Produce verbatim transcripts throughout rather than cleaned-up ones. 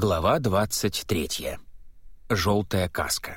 Глава двадцать третья. Желтая каска.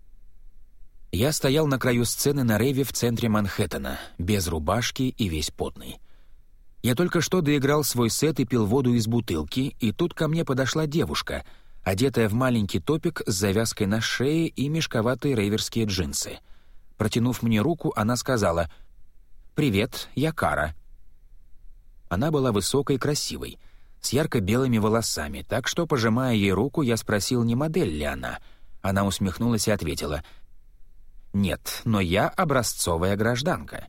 Я стоял на краю сцены на рейве в центре Манхэттена, без рубашки и весь потный. Я только что доиграл свой сет и пил воду из бутылки, и тут ко мне подошла девушка, одетая в маленький топик с завязкой на шее и мешковатые рейверские джинсы. Протянув мне руку, она сказала: «Привет, я Кара». Она была высокой и красивой, с ярко-белыми волосами, так что, пожимая ей руку, я спросил, не модель ли она. Она усмехнулась и ответила: «Нет, но я образцовая гражданка».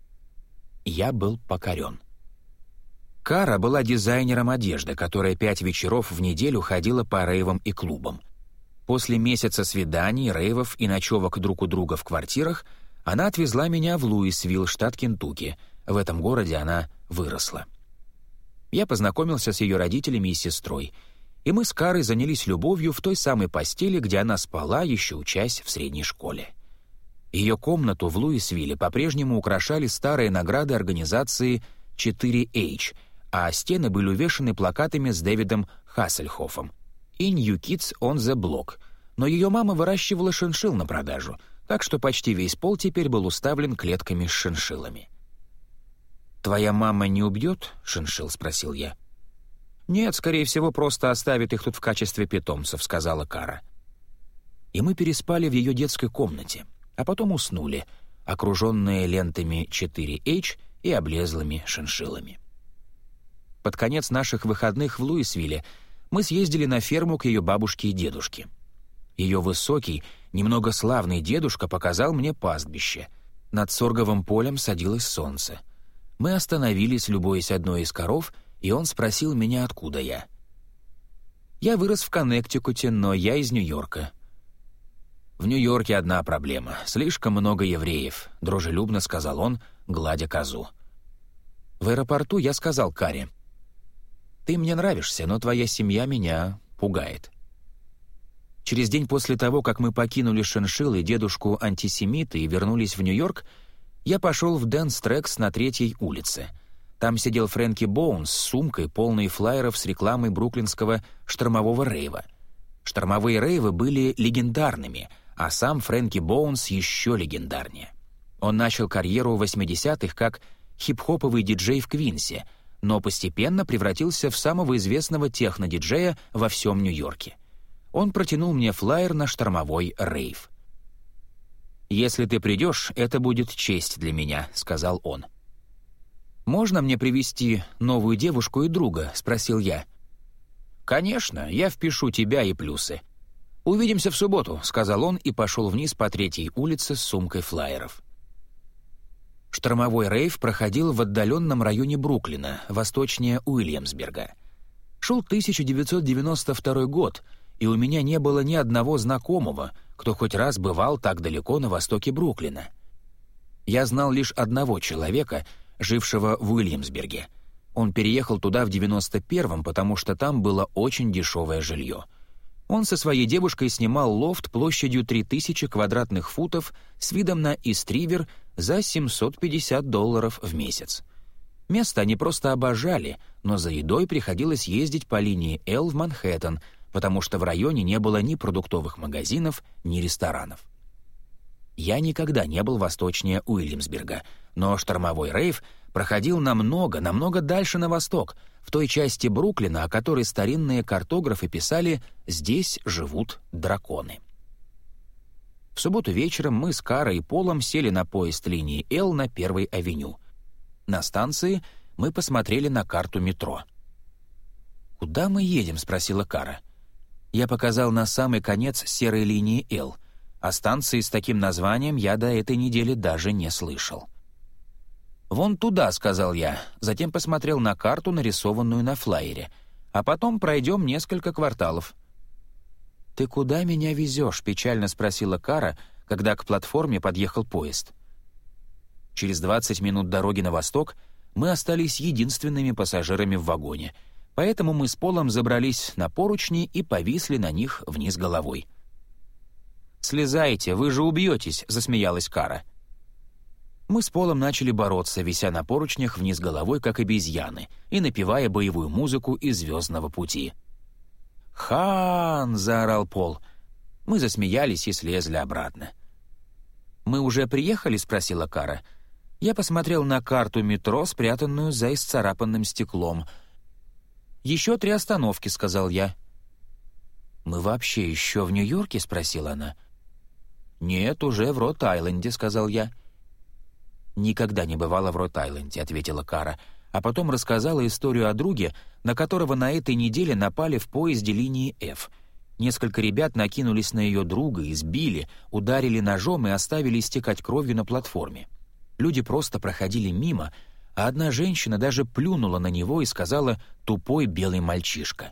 Я был покорен. Кара была дизайнером одежды, которая пять вечеров в неделю ходила по рейвам и клубам. После месяца свиданий, рейвов и ночевок друг у друга в квартирах она отвезла меня в Луисвилл, штат Кентукки. В этом городе она выросла. Я познакомился с ее родителями и сестрой, и мы с Карой занялись любовью в той самой постели, где она спала, еще учась в средней школе. Ее комнату в Луисвилле по-прежнему украшали старые награды организации четыре эйч, а стены были увешаны плакатами с Дэвидом Хассельхоффом и New Kids on the Block, но ее мама выращивала шиншилл на продажу, так что почти весь пол теперь был уставлен клетками с шиншиллами. «Твоя мама не убьет шиншилл?» — спросил я. «Нет, скорее всего, просто оставит их тут в качестве питомцев», — сказала Кара. И мы переспали в ее детской комнате, а потом уснули, окруженные лентами четыре эйч и облезлыми шиншиллами. Под конец наших выходных в Луисвилле мы съездили на ферму к ее бабушке и дедушке. Ее высокий, немного славный дедушка показал мне пастбище. Над сорговым полем садилось солнце. Мы остановились, любуясь одной из коров, и он спросил меня, откуда я. «Я вырос в Коннектикуте, но я из Нью-Йорка». «В Нью-Йорке одна проблема — слишком много евреев», — дружелюбно сказал он, гладя козу. В аэропорту я сказал Каре: «Ты мне нравишься, но твоя семья меня пугает». Через день после того, как мы покинули шиншилл и дедушку-антисемита и вернулись в Нью-Йорк, я пошел в Дэнс Трекс на Третьей улице. Там сидел Фрэнки Боунс с сумкой, полной флаеров с рекламой бруклинского штормового рейва. Штормовые рейвы были легендарными, а сам Фрэнки Боунс еще легендарнее. Он начал карьеру в восьмидесятых как хип-хоповый диджей в Квинсе, но постепенно превратился в самого известного техно-диджея во всем Нью-Йорке. Он протянул мне флаер на штормовой рейв. «Если ты придешь, это будет честь для меня», — сказал он. «Можно мне привезти новую девушку и друга?» — спросил я. «Конечно, я впишу тебя и плюсы. Увидимся в субботу», — сказал он и пошел вниз по Третьей улице с сумкой флаеров. Штормовой рейв проходил в отдаленном районе Бруклина, восточнее Уильямсберга. Шел тысяча девятьсот девяносто второй год, и у меня не было ни одного знакомого, кто хоть раз бывал так далеко на востоке Бруклина. Я знал лишь одного человека, жившего в Уильямсберге. Он переехал туда в девяносто первом, потому что там было очень дешевое жилье. Он со своей девушкой снимал лофт площадью три тысячи квадратных футов с видом на Ист-Ривер за семьсот пятьдесят долларов в месяц. Место они просто обожали, но за едой приходилось ездить по линии Л в Манхэттен, потому что в районе не было ни продуктовых магазинов, ни ресторанов. Я никогда не был восточнее Уильямсберга, но штормовой рейв проходил намного, намного дальше на восток, в той части Бруклина, о которой старинные картографы писали «здесь живут драконы». В субботу вечером мы с Карой и Полом сели на поезд линии Л на Первой авеню. На станции мы посмотрели на карту метро. «Куда мы едем?» — спросила Кара. Я показал на самый конец серой линии Л. О станции с таким названием я до этой недели даже не слышал. «Вон туда», — сказал я, затем посмотрел на карту, нарисованную на флаере. «А потом пройдем несколько кварталов». «Ты куда меня везешь?» — печально спросила Кара, когда к платформе подъехал поезд. Через двадцать минут дороги на восток мы остались единственными пассажирами в вагоне, поэтому мы с Полом забрались на поручни и повисли на них вниз головой. «Слезайте, вы же убьетесь», — засмеялась Кара. Мы с Полом начали бороться, вися на поручнях вниз головой, как обезьяны, и напевая боевую музыку из «Звездного пути». «Хан!» — заорал Пол. Мы засмеялись и слезли обратно. «Мы уже приехали?» — спросила Кара. Я посмотрел на карту метро, спрятанную за исцарапанным стеклом. «Еще три остановки», — сказал я. «Мы вообще еще в Нью-Йорке?» — спросила она. «Нет, уже в Рот-Айленде», — сказал я. «Никогда не бывала в Рот-Айленде», — ответила Кара, а потом рассказала историю о друге, на которого на этой неделе напали в поезде линии F. Несколько ребят накинулись на ее друга, избили, ударили ножом и оставили истекать кровью на платформе. Люди просто проходили мимо, а одна женщина даже плюнула на него и сказала «тупой белый мальчишка».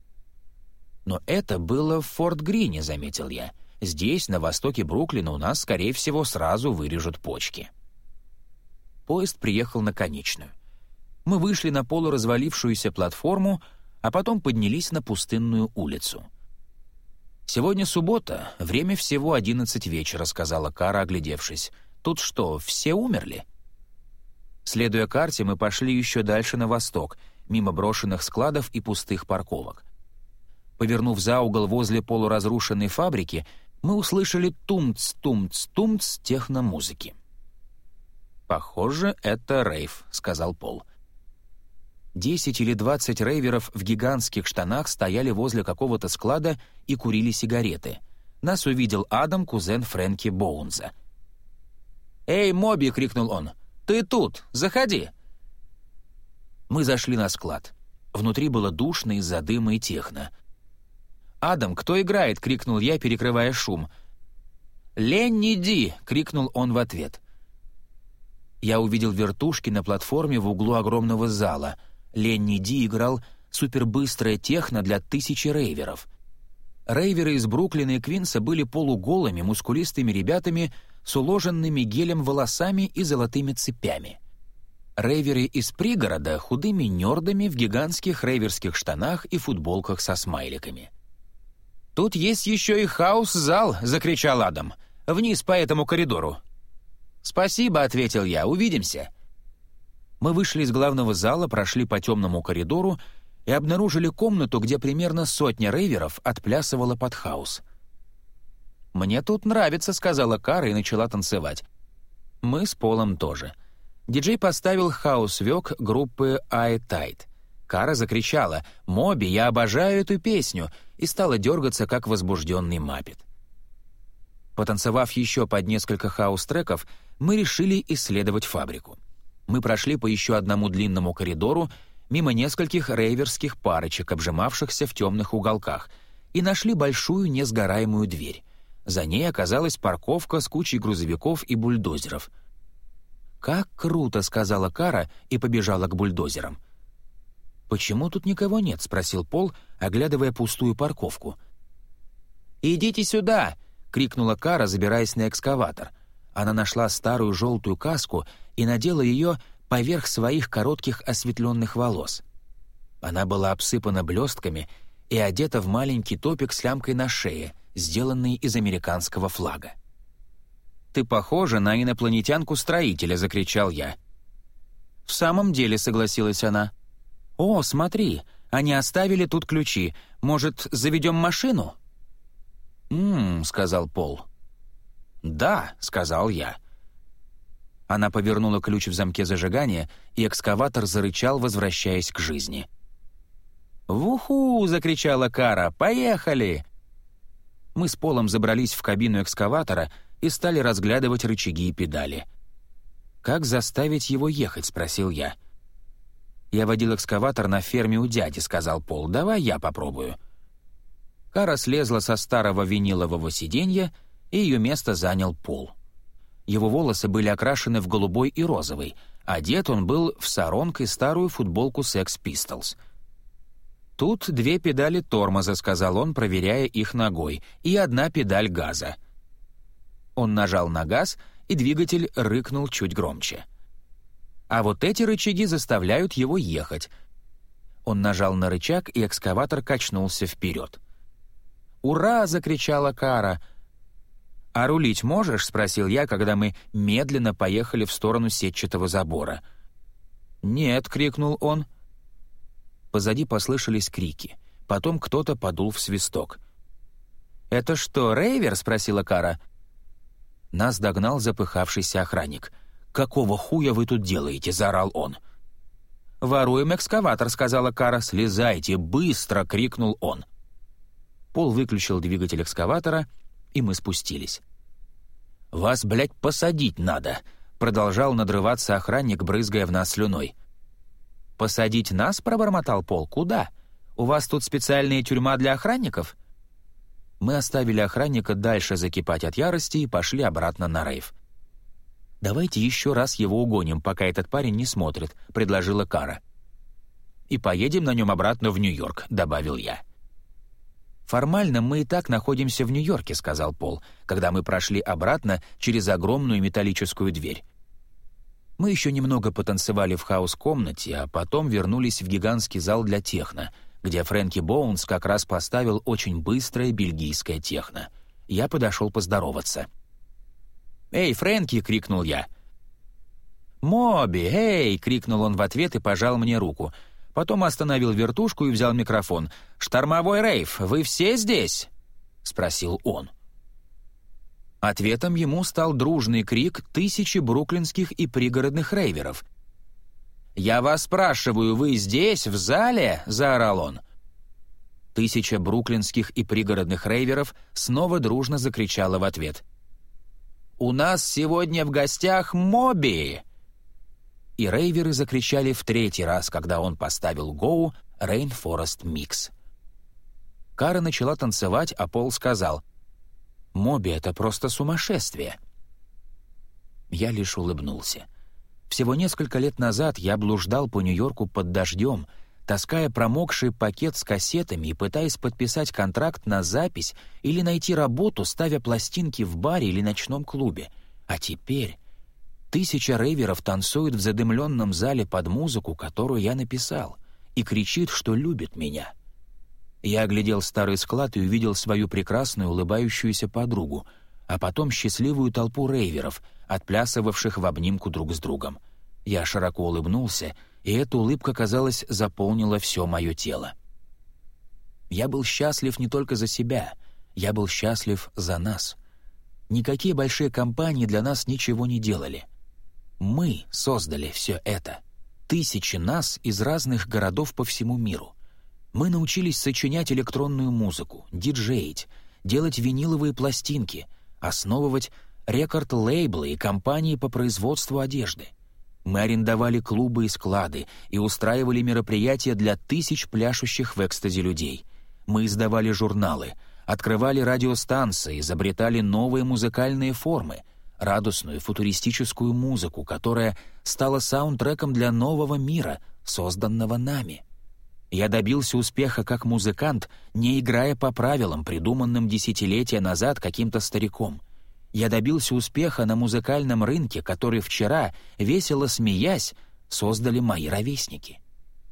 «Но это было в Форт-Грине», — заметил я. «Здесь, на востоке Бруклина, у нас, скорее всего, сразу вырежут почки». Поезд приехал на конечную. Мы вышли на полуразвалившуюся платформу, а потом поднялись на пустынную улицу. «Сегодня суббота, время всего одиннадцать вечера», — сказала Кара, оглядевшись. «Тут что, все умерли?» Следуя карте, мы пошли еще дальше на восток, мимо брошенных складов и пустых парковок. Повернув за угол возле полуразрушенной фабрики, мы услышали тумц-тумц-тумц техномузыки. «Похоже, это рейв», — сказал Пол. Десять или двадцать рейверов в гигантских штанах стояли возле какого-то склада и курили сигареты. Нас увидел Адам, кузен Фрэнки Боунза. «Эй, Моби!» — крикнул он. «Ты тут! Заходи!» Мы зашли на склад. Внутри было душно из-за дыма и техно. «Адам, кто играет?» — крикнул я, перекрывая шум. «Ленни Ди!» — крикнул он в ответ. Я увидел вертушки на платформе в углу огромного зала. Ленни Ди играл супербыстрое техно для тысячи рейверов. Рейверы из Бруклина и Квинса были полуголыми, мускулистыми ребятами с уложенными гелем волосами и золотыми цепями. Рейверы из пригорода — худыми нердами в гигантских рейверских штанах и футболках со смайликами. «Тут есть еще и хаус-зал!» — закричал Адам. «Вниз по этому коридору!» «Спасибо», — ответил я, — «увидимся». Мы вышли из главного зала, прошли по темному коридору и обнаружили комнату, где примерно сотня рейверов отплясывала под хаус. «Мне тут нравится», — сказала Кара и начала танцевать. Мы с Полом тоже. Диджей поставил хаус-вёк группы I-Tide. Кара закричала «Моби, я обожаю эту песню!» и стала дергаться, как возбужденный маппет. Потанцевав еще под несколько хаус-треков, мы решили исследовать фабрику. Мы прошли по еще одному длинному коридору, мимо нескольких рейверских парочек, обжимавшихся в темных уголках, и нашли большую несгораемую дверь. За ней оказалась парковка с кучей грузовиков и бульдозеров. «Как круто!» — сказала Кара и побежала к бульдозерам. «Почему тут никого нет?» — спросил Пол, оглядывая пустую парковку. «Идите сюда!» — крикнула Кара, забираясь на экскаватор. Она нашла старую желтую каску и надела ее поверх своих коротких осветленных волос. Она была обсыпана блестками и одета в маленький топик с лямкой на шее, сделанный из американского флага. «Ты похожа на инопланетянку-строителя!» — закричал я. «В самом деле», — согласилась она. «О, смотри, они оставили тут ключи. Может, заведем машину?» «М-м», — сказал Пол. «Да», — сказал я. Она повернула ключ в замке зажигания, и экскаватор зарычал, возвращаясь к жизни. «Вуху!» — закричала Кара. «Поехали!» Мы с Полом забрались в кабину экскаватора и стали разглядывать рычаги и педали. «Как заставить его ехать?» — спросил я. «Я водил экскаватор на ферме у дяди», — сказал Пол. «Давай я попробую». Кара слезла со старого винилового сиденья, и ее место занял Пол. Его волосы были окрашены в голубой и розовый, одет он был в саронг и старую футболку Sex Pistols. «Тут две педали тормоза», — сказал он, проверяя их ногой, «и одна педаль газа». Он нажал на газ, и двигатель рыкнул чуть громче. «А вот эти рычаги заставляют его ехать». Он нажал на рычаг, и экскаватор качнулся вперед. «Ура!» — закричала Кара. «А рулить можешь?» — спросил я, когда мы медленно поехали в сторону сетчатого забора. «Нет!» — крикнул он. Позади послышались крики. Потом кто-то подул в свисток. «Это что, рейвер?» — спросила Кара. Нас догнал запыхавшийся охранник. «Какого хуя вы тут делаете?» — заорал он. «Воруем экскаватор», — сказала Кара. «Слезайте, быстро!» — крикнул он. Пол выключил двигатель экскаватора, и мы спустились. «Вас, блядь, посадить надо!» — продолжал надрываться охранник, брызгая в нас слюной. «Посадить нас?» — пробормотал Пол. «Куда? У вас тут специальная тюрьма для охранников?» Мы оставили охранника дальше закипать от ярости и пошли обратно на рейв. «Давайте еще раз его угоним, пока этот парень не смотрит», — предложила Кара. «И поедем на нем обратно в Нью-Йорк», — добавил я. «Формально мы и так находимся в Нью-Йорке», — сказал Пол, когда мы прошли обратно через огромную металлическую дверь. Мы еще немного потанцевали в хаус-комнате, а потом вернулись в гигантский зал для техно, где Фрэнки Боунс как раз поставил очень быстрое бельгийское техно. Я подошел поздороваться. «Эй, Фрэнки!» — крикнул я. «Моби! Эй!» — крикнул он в ответ и пожал мне руку. Потом остановил вертушку и взял микрофон. «Штормовой рейв, вы все здесь?» — спросил он. Ответом ему стал дружный крик тысячи бруклинских и пригородных рейверов. «Я вас спрашиваю, вы здесь, в зале?» — заорал он. Тысяча бруклинских и пригородных рейверов снова дружно закричала в ответ. «У нас сегодня в гостях Моби!» И рейверы закричали в третий раз, когда он поставил «Go» Rainforest Mix. Кара начала танцевать, а Пол сказал: «Моби — это просто сумасшествие». Я лишь улыбнулся. Всего несколько лет назад я блуждал по Нью-Йорку под дождем, таская промокший пакет с кассетами и пытаясь подписать контракт на запись или найти работу, ставя пластинки в баре или ночном клубе. А теперь тысяча рейверов танцуют в задымленном зале под музыку, которую я написал, и кричит, что любит меня. Я оглядел старый склад и увидел свою прекрасную улыбающуюся подругу, а потом счастливую толпу рейверов, отплясывавших в обнимку друг с другом. Я широко улыбнулся, и эта улыбка, казалось, заполнила все мое тело. Я был счастлив не только за себя, я был счастлив за нас. Никакие большие компании для нас ничего не делали. Мы создали все это. Тысячи нас из разных городов по всему миру. Мы научились сочинять электронную музыку, диджеить, делать виниловые пластинки, основывать рекорд-лейблы и компании по производству одежды. Мы арендовали клубы и склады и устраивали мероприятия для тысяч пляшущих в экстазе людей. Мы издавали журналы, открывали радиостанции, изобретали новые музыкальные формы, радостную футуристическую музыку, которая стала саундтреком для нового мира, созданного нами. Я добился успеха как музыкант, не играя по правилам, придуманным десятилетия назад каким-то стариком. Я добился успеха на музыкальном рынке, который вчера, весело смеясь, создали мои ровесники.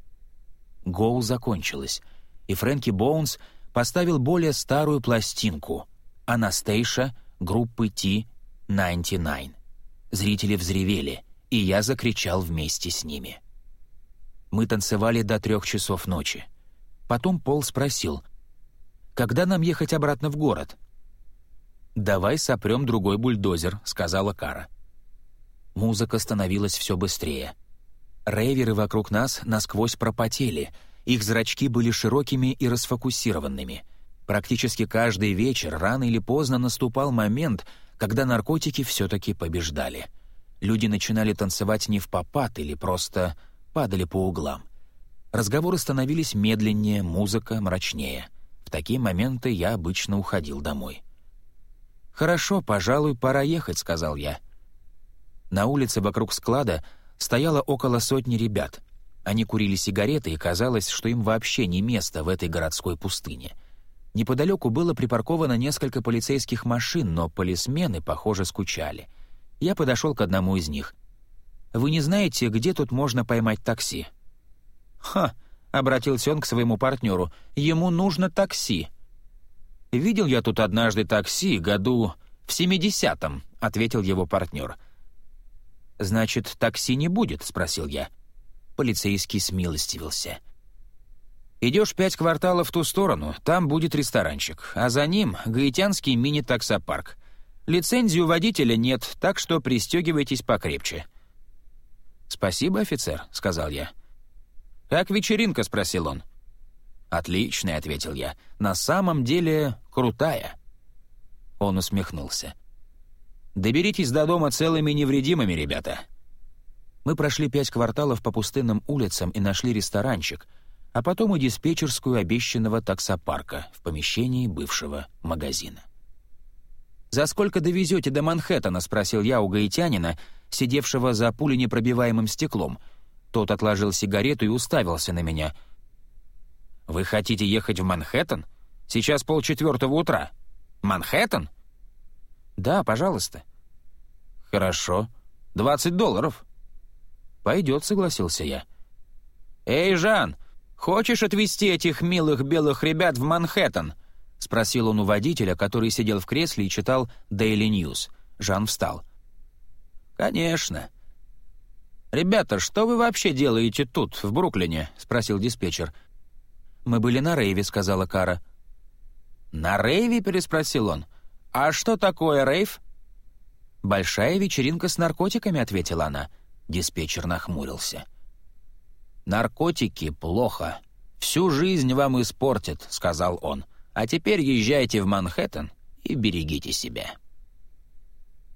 Гоу закончилась, и Фрэнки Боунс поставил более старую пластинку «Анастейша» группы Ти девяносто девять. Зрители взревели, и я закричал вместе с ними. Мы танцевали до трех часов ночи. Потом Пол спросил: «Когда нам ехать обратно в город?» «Давай сопрем другой бульдозер», — сказала Кара. Музыка становилась все быстрее. Рейверы вокруг нас насквозь пропотели, их зрачки были широкими и расфокусированными. Практически каждый вечер рано или поздно наступал момент, когда наркотики все-таки побеждали. Люди начинали танцевать не впопад или просто падали по углам. Разговоры становились медленнее, музыка мрачнее. В такие моменты я обычно уходил домой. «Хорошо, пожалуй, пора ехать», — сказал я. На улице вокруг склада стояло около сотни ребят. Они курили сигареты, и казалось, что им вообще не место в этой городской пустыне. Неподалеку было припарковано несколько полицейских машин, но полисмены, похоже, скучали. Я подошел к одному из них. «Вы не знаете, где тут можно поймать такси?» «Ха!» — обратился он к своему партнеру. «Ему нужно такси». «Видел я тут однажды такси, году в семидесятом», — ответил его партнер. «Значит, такси не будет?» — спросил я. Полицейский смилостивился. Идешь пять кварталов в ту сторону, там будет ресторанчик, а за ним гаитянский мини-таксопарк. Лицензии у водителя нет, так что пристегивайтесь покрепче». «Спасибо, офицер», — сказал я. «Как вечеринка?» — спросил он. «Отличная», — ответил я. «На самом деле крутая». Он усмехнулся. «Доберитесь до дома целыми и невредимыми, ребята». Мы прошли пять кварталов по пустынным улицам и нашли ресторанчик, а потом и диспетчерскую обещанного таксопарка в помещении бывшего магазина. «За сколько довезете до Манхэттена?» — спросил я у гаитянина, сидевшего за пуленепробиваемым стеклом. Тот отложил сигарету и уставился на меня. «Вы хотите ехать в Манхэттен? Сейчас полчетвертого утра. Манхэттен?» «Да, пожалуйста». «Хорошо. Двадцать долларов». «Пойдет», — согласился я. «Эй, Жан, хочешь отвезти этих милых белых ребят в Манхэттен?» — спросил он у водителя, который сидел в кресле и читал Daily News. Жан встал. «Конечно». «Ребята, что вы вообще делаете тут, в Бруклине?» — спросил диспетчер. «Мы были на рейве», — сказала Кара. «На рейве?» — переспросил он. «А что такое рейв?» «Большая вечеринка с наркотиками», — ответила она. Диспетчер нахмурился. «Наркотики плохо. Всю жизнь вам испортят», — сказал он. «А теперь езжайте в Манхэттен и берегите себя».